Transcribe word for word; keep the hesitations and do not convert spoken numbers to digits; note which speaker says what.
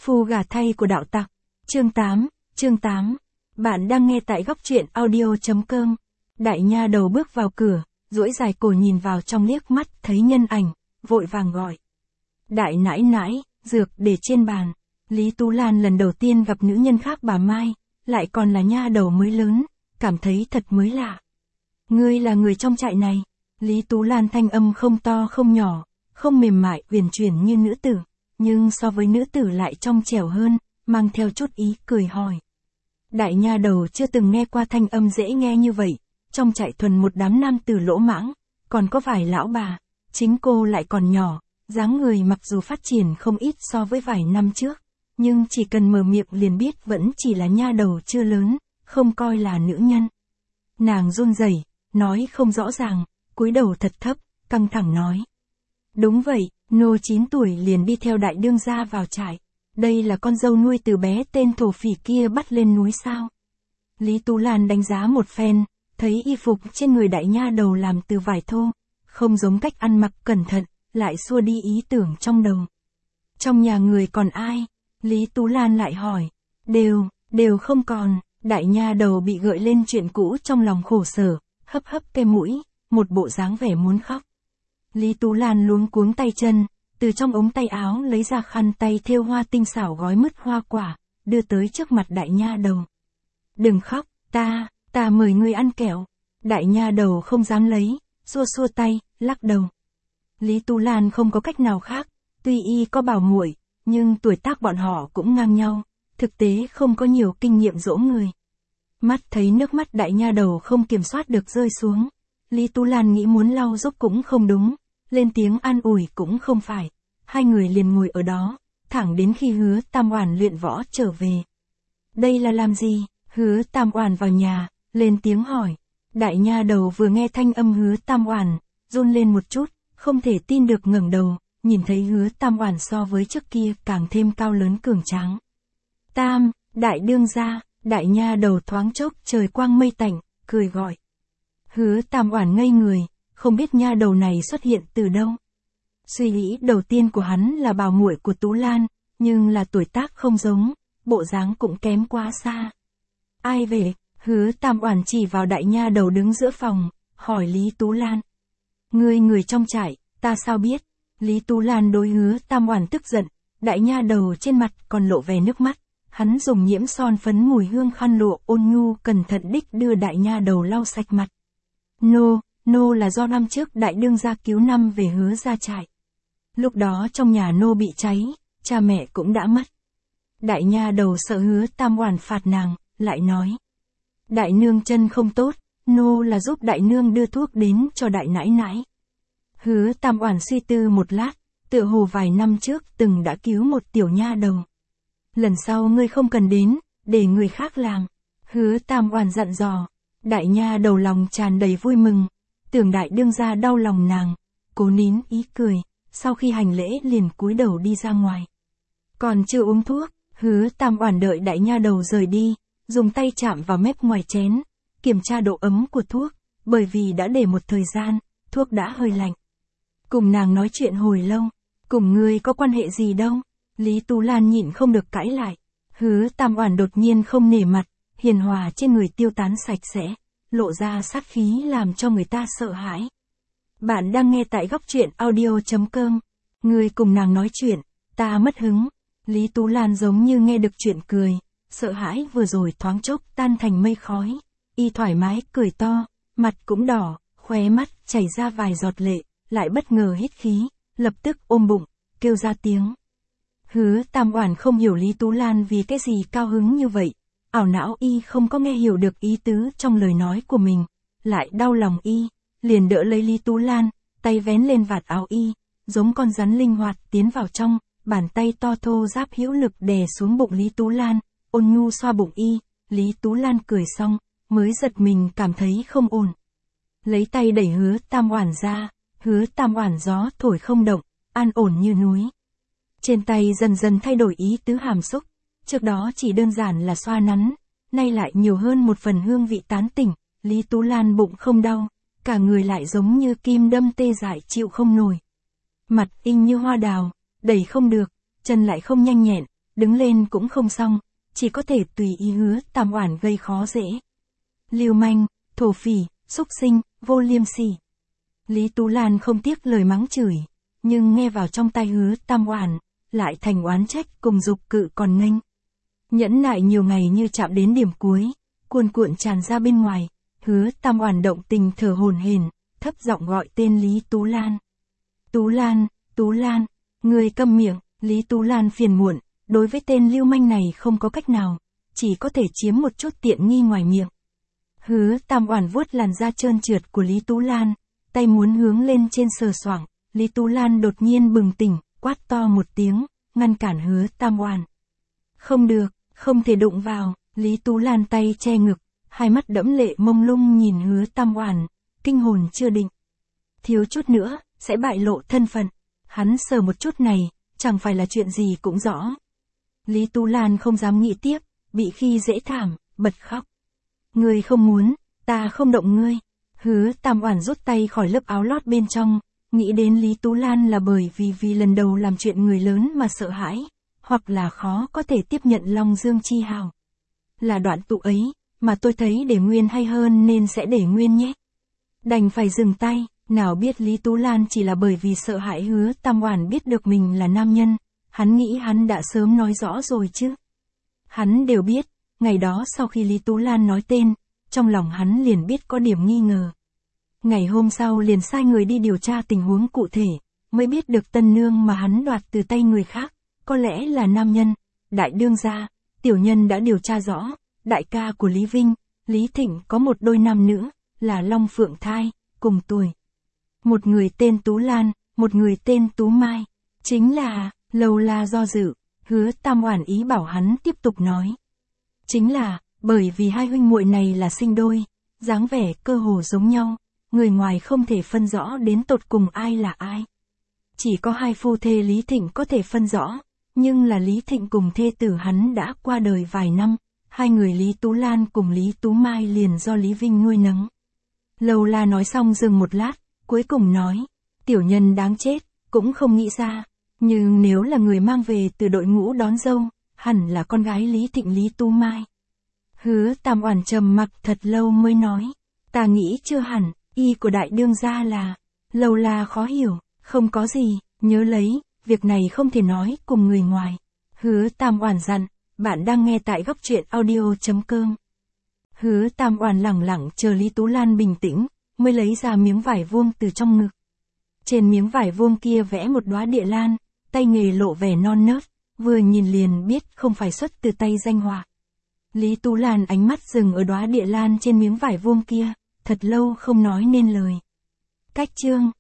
Speaker 1: phu gả thay của đạo tặc. Chương tám, chương tám. Bạn đang nghe tại góc truyện audio.com. Đại nha đầu bước vào cửa, duỗi dài cổ nhìn vào trong liếc mắt thấy nhân ảnh, vội vàng gọi. Đại nãi nãi, dược để trên bàn. Lý Tú Lan lần đầu tiên gặp nữ nhân khác bà Mai, lại còn là nha đầu mới lớn, cảm thấy thật mới lạ. Ngươi là người trong trại này. Lý Tú Lan thanh âm không to không nhỏ, không mềm mại uyển chuyển như nữ tử, nhưng so với nữ tử lại trong trẻo hơn, mang theo chút ý cười hỏi. Đại nha đầu chưa từng nghe qua thanh âm dễ nghe như vậy, trong trại thuần một đám nam tử lỗ mãng, còn có vài lão bà, chính cô lại còn nhỏ, dáng người mặc dù phát triển không ít so với vài năm trước, nhưng chỉ cần mở miệng liền biết vẫn chỉ là nha đầu chưa lớn, không coi là nữ nhân. Nàng run rẩy, nói không rõ ràng, cúi đầu thật thấp, căng thẳng nói. Đúng vậy, nô chín tuổi liền đi theo đại đương gia vào trại. Đây là con dâu nuôi từ bé tên thổ phỉ kia bắt lên núi sao? Lý Tú Lan đánh giá một phen, thấy y phục trên người đại nha đầu làm từ vải thô, không giống cách ăn mặc cẩn thận, lại xua đi ý tưởng trong đầu. Trong nhà người còn ai? Lý Tú Lan lại hỏi. Đều, đều không còn. Đại nha đầu bị gợi lên chuyện cũ trong lòng khổ sở, hấp hấp cái mũi, một bộ dáng vẻ muốn khóc. Lý Tú Lan luống cuống tay chân, từ trong ống tay áo lấy ra khăn tay thêu hoa tinh xảo gói mứt hoa quả, đưa tới trước mặt đại nha đầu. Đừng khóc, ta, ta mời ngươi ăn kẹo. Đại nha đầu không dám lấy, xua xua tay, lắc đầu. Lý Tú Lan không có cách nào khác, tuy y có bảo muội, nhưng tuổi tác bọn họ cũng ngang nhau, thực tế không có nhiều kinh nghiệm dỗ người. Mắt thấy nước mắt đại nha đầu không kiểm soát được rơi xuống, Lý Tú Lan nghĩ muốn lau giúp cũng không đúng, lên tiếng an ủi cũng không phải. Hai người liền ngồi ở đó, thẳng đến khi Hứa Tam Oản luyện võ trở về. Đây là làm gì? Hứa Tam Oản vào nhà, lên tiếng hỏi. Đại nha đầu vừa nghe thanh âm Hứa Tam Oản, run lên một chút, không thể tin được ngẩng đầu, nhìn thấy Hứa Tam Oản so với trước kia càng thêm cao lớn cường tráng. Tam, đại đương gia. Đại nha đầu thoáng chốc trời quang mây tạnh, cười gọi. Hứa Tam Oản ngây người, không biết nha đầu này xuất hiện từ đâu. Suy nghĩ đầu tiên của hắn là bảo muội của Tú Lan, nhưng là tuổi tác không giống, bộ dáng cũng kém quá xa. Ai về? Hứa Tam Oản chỉ vào đại nha đầu đứng giữa phòng, hỏi Lý Tú Lan. Ngươi người trong trại, ta sao biết? Lý Tú Lan đối Hứa Tam Oản tức giận, đại nha đầu trên mặt còn lộ vẻ nước mắt. Hắn dùng nhiễm son phấn mùi hương khăn lụa ôn nhu cẩn thận đích đưa đại nha đầu lau sạch mặt. Nô, nô là do năm trước đại đương gia cứu năm về Hứa gia trại. Lúc đó trong nhà nô bị cháy, cha mẹ cũng đã mất. Đại nha đầu sợ Hứa Tam Oản phạt nàng, lại nói. Đại nương chân không tốt, nô là giúp đại nương đưa thuốc đến cho đại nãi nãi. Hứa Tam Oản suy tư một lát, tựa hồ vài năm trước từng đã cứu một tiểu nha đầu. Lần sau ngươi không cần đến, để người khác làm. Hứa Tam Oản dặn dò. Đại nha đầu lòng tràn đầy vui mừng, tưởng đại đương gia đau lòng nàng, cố nín ý cười, sau khi hành lễ liền cúi đầu đi ra ngoài. Còn chưa uống thuốc, Hứa Tam Oản đợi đại nha đầu rời đi, dùng tay chạm vào mép ngoài chén, kiểm tra độ ấm của thuốc, bởi vì đã để một thời gian, thuốc đã hơi lạnh. Cùng nàng nói chuyện hồi lâu, cùng ngươi có quan hệ gì đâu? Lý Tú Lan nhịn không được cãi lại. Hứa Tam Oản đột nhiên không nể mặt, hiền hòa trên người tiêu tán sạch sẽ, lộ ra sát khí làm cho người ta sợ hãi. Bạn đang nghe tại góc truyện audio.com. Người cùng nàng nói chuyện, ta mất hứng. Lý Tú Lan giống như nghe được chuyện cười, sợ hãi vừa rồi thoáng chốc tan thành mây khói. Y thoải mái cười to, mặt cũng đỏ, khóe mắt chảy ra vài giọt lệ, lại bất ngờ hít khí, lập tức ôm bụng, kêu ra tiếng. Hứa Tam Oản không hiểu Lý Tú Lan vì cái gì cao hứng như vậy, ảo não y không có nghe hiểu được ý tứ trong lời nói của mình, lại đau lòng y, liền đỡ lấy Lý Tú Lan, tay vén lên vạt áo y, giống con rắn linh hoạt tiến vào trong, bàn tay to thô ráp hữu lực đè xuống bụng Lý Tú Lan, ôn nhu xoa bụng y. Lý Tú Lan cười xong, mới giật mình cảm thấy không ổn. Lấy tay đẩy Hứa Tam Oản ra, Hứa Tam Oản gió thổi không động, an ổn như núi. Trên tay dần dần thay đổi ý tứ hàm xúc, trước đó chỉ đơn giản là xoa nắn, nay lại nhiều hơn một phần hương vị tán tỉnh. Lý Tú Lan bụng không đau, cả người lại giống như kim đâm tê dại chịu không nổi. Mặt inh như hoa đào, đẩy không được, chân lại không nhanh nhẹn, đứng lên cũng không xong, chỉ có thể tùy ý Hứa Tam Oản gây khó dễ. Lưu manh, thổ phỉ, xúc sinh, vô liêm sỉ. Lý Tú Lan không tiếc lời mắng chửi, nhưng nghe vào trong tai Hứa Tam Oản, lại thành oán trách cùng dục cự còn nghênh. Nhẫn nại nhiều ngày như chạm đến điểm cuối, cuồn cuộn tràn ra bên ngoài, Hứa Tam Oản động tình thở hổn hển, thấp giọng gọi tên Lý Tú Lan. Tú Lan, Tú Lan, người câm miệng. Lý Tú Lan phiền muộn, đối với tên lưu manh này không có cách nào, chỉ có thể chiếm một chút tiện nghi ngoài miệng. Hứa Tam Oản vuốt làn da trơn trượt của Lý Tú Lan, tay muốn hướng lên trên sờ soạng, Lý Tú Lan đột nhiên bừng tỉnh, quát to một tiếng, ngăn cản Hứa Tam Oản. Không được, không thể đụng vào. Lý Tú Lan tay che ngực, hai mắt đẫm lệ mông lung nhìn Hứa Tam Oản, kinh hồn chưa định. Thiếu chút nữa, sẽ bại lộ thân phận. Hắn sờ một chút này, chẳng phải là chuyện gì cũng rõ. Lý Tú Lan không dám nghĩ tiếp, bị khi dễ thảm, bật khóc. Ngươi không muốn, ta không động ngươi. Hứa Tam Oản rút tay khỏi lớp áo lót bên trong, nghĩ đến Lý Tú Lan là bởi vì vì lần đầu làm chuyện người lớn mà sợ hãi, hoặc là khó có thể tiếp nhận Long Dương chi hào. Là đoạn tụ ấy, mà tôi thấy để nguyên hay hơn nên sẽ để nguyên nhé. Đành phải dừng tay, nào biết Lý Tú Lan chỉ là bởi vì sợ hãi Hứa Tam Oản biết được mình là nam nhân, hắn nghĩ hắn đã sớm nói rõ rồi chứ. Hắn đều biết, ngày đó sau khi Lý Tú Lan nói tên, trong lòng hắn liền biết có điểm nghi ngờ. Ngày hôm sau liền sai người đi điều tra tình huống cụ thể, mới biết được tân nương mà hắn đoạt từ tay người khác, có lẽ là nam nhân. Đại đương gia, tiểu nhân đã điều tra rõ, đại ca của Lý Vinh, Lý Thịnh có một đôi nam nữ, là Long Phượng Thai, cùng tuổi. Một người tên Tú Lan, một người tên Tú Mai. Chính là, Lâu La do dự, Hứa Tam Oản ý bảo hắn tiếp tục nói. Chính là, bởi vì hai huynh muội này là sinh đôi, dáng vẻ cơ hồ giống nhau, người ngoài không thể phân rõ đến tột cùng ai là ai. Chỉ có hai phu thê Lý Thịnh có thể phân rõ, nhưng là Lý Thịnh cùng thê tử hắn đã qua đời vài năm, hai người Lý Tú Lan cùng Lý Tú Mai liền do Lý Vinh nuôi nấng. Lâu La nói xong dừng một lát, cuối cùng nói, tiểu nhân đáng chết, cũng không nghĩ ra, nhưng nếu là người mang về từ đội ngũ đón dâu, hẳn là con gái Lý Thịnh Lý Tú Mai. Hứa Tam Oản trầm mặc thật lâu mới nói, ta nghĩ chưa hẳn, ý của đại đương gia là, Lâu La khó hiểu, không có gì, nhớ lấy, việc này không thể nói cùng người ngoài. Hứa Tam Oản dặn, bạn đang nghe tại góc truyện audio chấm com. Hứa Tam Oản lẳng lặng chờ Lý Tú Lan bình tĩnh, mới lấy ra miếng vải vuông từ trong ngực. Trên miếng vải vuông kia vẽ một đóa địa lan, tay nghề lộ vẻ non nớt, vừa nhìn liền biết không phải xuất từ tay danh họa. Lý Tú Lan ánh mắt dừng ở đóa địa lan trên miếng vải vuông kia, thật lâu không nói nên lời. Cách chương